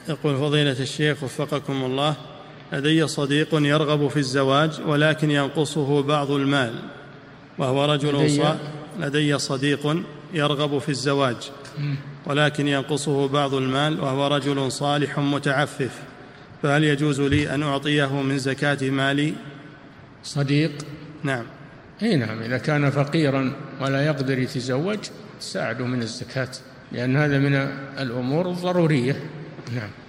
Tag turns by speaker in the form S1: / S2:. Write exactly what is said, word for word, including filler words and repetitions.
S1: يقول فضيلة الشيخ وفقكم الله، لدي صديق يرغب في الزواج ولكن ينقصه بعض المال وهو رجل
S2: لدي,
S1: صالح. لدي صديق يرغب في الزواج ولكن ينقصه بعض المال وهو رجل صالح متعفف، فهل يجوز لي أن أعطيه من زكاة مالي؟
S2: صديق؟
S1: نعم.
S2: اي نعم، إذا كان فقيرا ولا يقدر يتزوج ساعده من الزكاة، لأن هذا من الأمور الضرورية. نعم.